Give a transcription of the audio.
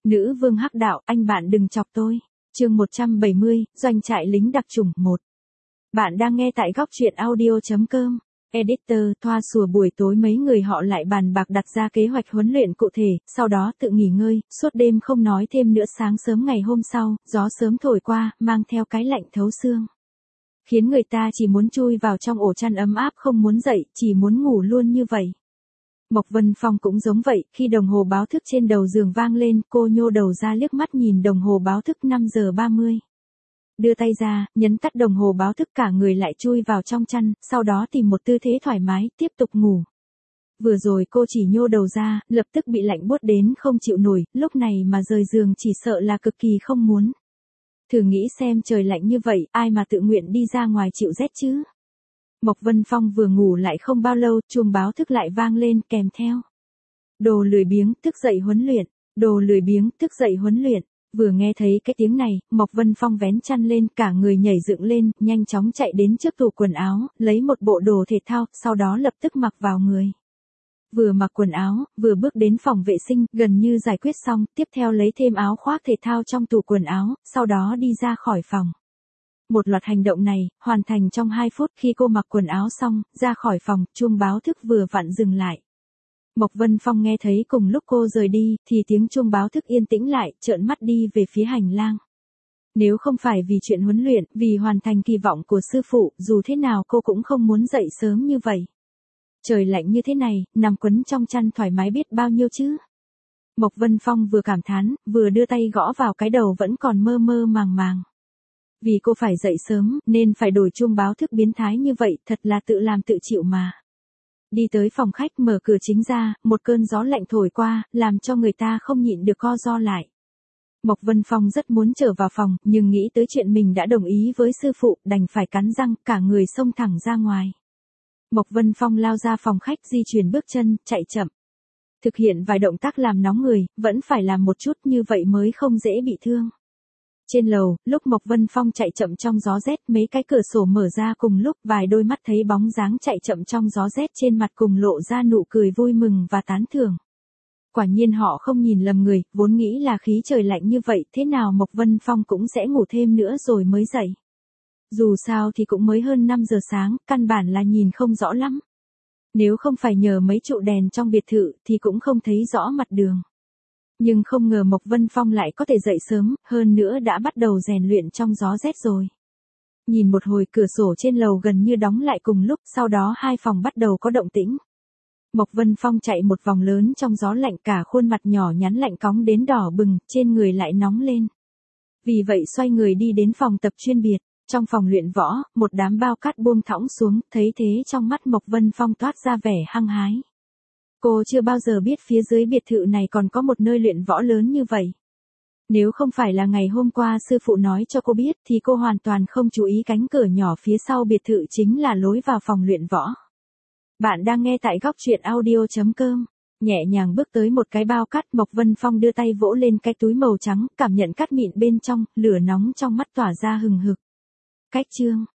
Nữ vương hắc đạo, anh bạn đừng chọc tôi. Chương 170, doanh trại lính đặc chủng 1. Bạn đang nghe tại góc truyện audio.com. Editor, thoa sùa buổi tối mấy người họ lại bàn bạc đặt ra kế hoạch huấn luyện cụ thể, sau đó tự nghỉ ngơi, suốt đêm không nói thêm nữa. Sáng sớm ngày hôm sau, gió sớm thổi qua, mang theo cái lạnh thấu xương. Khiến người ta chỉ muốn chui vào trong ổ chăn ấm áp không muốn dậy, chỉ muốn ngủ luôn như vậy. Mộc Vân Phong cũng giống vậy, khi đồng hồ báo thức trên đầu giường vang lên, cô nhô đầu ra liếc mắt nhìn đồng hồ báo thức 5 giờ 30. Đưa tay ra, nhấn tắt đồng hồ báo thức, cả người lại chui vào trong chăn, sau đó tìm một tư thế thoải mái, tiếp tục ngủ. Vừa rồi cô chỉ nhô đầu ra, lập tức bị lạnh buốt đến không chịu nổi, lúc này mà rời giường chỉ sợ là cực kỳ không muốn. Thử nghĩ xem, trời lạnh như vậy, ai mà tự nguyện đi ra ngoài chịu rét chứ? Mộc Vân Phong vừa ngủ lại không bao lâu, chuông báo thức lại vang lên kèm theo. Đồ lười biếng, thức dậy huấn luyện. Đồ lười biếng, thức dậy huấn luyện. Vừa nghe thấy cái tiếng này, Mộc Vân Phong vén chăn lên, cả người nhảy dựng lên, nhanh chóng chạy đến trước tủ quần áo, lấy một bộ đồ thể thao, sau đó lập tức mặc vào người. Vừa mặc quần áo, vừa bước đến phòng vệ sinh, gần như giải quyết xong, tiếp theo lấy thêm áo khoác thể thao trong tủ quần áo, sau đó đi ra khỏi phòng. Một loạt hành động này, hoàn thành trong 2 phút. Khi cô mặc quần áo xong, ra khỏi phòng, chuông báo thức vừa vặn dừng lại. Mộc Vân Phong nghe thấy cùng lúc cô rời đi, thì tiếng chuông báo thức yên tĩnh lại, trợn mắt đi về phía hành lang. Nếu không phải vì chuyện huấn luyện, vì hoàn thành kỳ vọng của sư phụ, dù thế nào cô cũng không muốn dậy sớm như vậy. Trời lạnh như thế này, nằm quấn trong chăn thoải mái biết bao nhiêu chứ. Mộc Vân Phong vừa cảm thán, vừa đưa tay gõ vào cái đầu vẫn còn mơ mơ màng màng. Vì cô phải dậy sớm, nên phải đổi chuông báo thức biến thái như vậy, thật là tự làm tự chịu mà. Đi tới phòng khách, mở cửa chính ra, một cơn gió lạnh thổi qua, làm cho người ta không nhịn được co ro lại. Mộc Vân Phong rất muốn trở vào phòng, nhưng nghĩ tới chuyện mình đã đồng ý với sư phụ, đành phải cắn răng, cả người xông thẳng ra ngoài. Mộc Vân Phong lao ra phòng khách, di chuyển bước chân, chạy chậm. Thực hiện vài động tác làm nóng người, vẫn phải làm một chút, như vậy mới không dễ bị thương. Trên lầu, lúc Mộc Vân Phong chạy chậm trong gió rét, mấy cái cửa sổ mở ra cùng lúc, vài đôi mắt thấy bóng dáng chạy chậm trong gió rét trên mặt cùng lộ ra nụ cười vui mừng và tán thưởng. Quả nhiên họ không nhìn lầm người, vốn nghĩ là khí trời lạnh như vậy, thế nào Mộc Vân Phong cũng sẽ ngủ thêm nữa rồi mới dậy. Dù sao thì cũng mới hơn 5 giờ sáng, căn bản là nhìn không rõ lắm. Nếu không phải nhờ mấy trụ đèn trong biệt thự thì cũng không thấy rõ mặt đường. Nhưng không ngờ Mộc Vân Phong lại có thể dậy sớm, hơn nữa đã bắt đầu rèn luyện trong gió rét rồi. Nhìn một hồi, cửa sổ trên lầu gần như đóng lại cùng lúc, sau đó 2 phòng bắt đầu có động tĩnh. Mộc Vân Phong chạy một vòng lớn trong gió lạnh, cả khuôn mặt nhỏ nhắn lạnh cóng đến đỏ bừng, trên người lại nóng lên. Vì vậy xoay người đi đến phòng tập chuyên biệt. Trong phòng luyện võ, một đám bao cát buông thõng xuống, thấy thế trong mắt Mộc Vân Phong toát ra vẻ hăng hái. Cô chưa bao giờ biết phía dưới biệt thự này còn có một nơi luyện võ lớn như vậy. Nếu không phải là ngày hôm qua sư phụ nói cho cô biết thì cô hoàn toàn không chú ý cánh cửa nhỏ phía sau biệt thự chính là lối vào phòng luyện võ. Bạn đang nghe tại góc truyện audio.com. Nhẹ nhàng bước tới một cái bao cát, Mộc Vân Phong đưa tay vỗ lên cái túi màu trắng, cảm nhận cát mịn bên trong, lửa nóng trong mắt tỏa ra hừng hực. Cách chương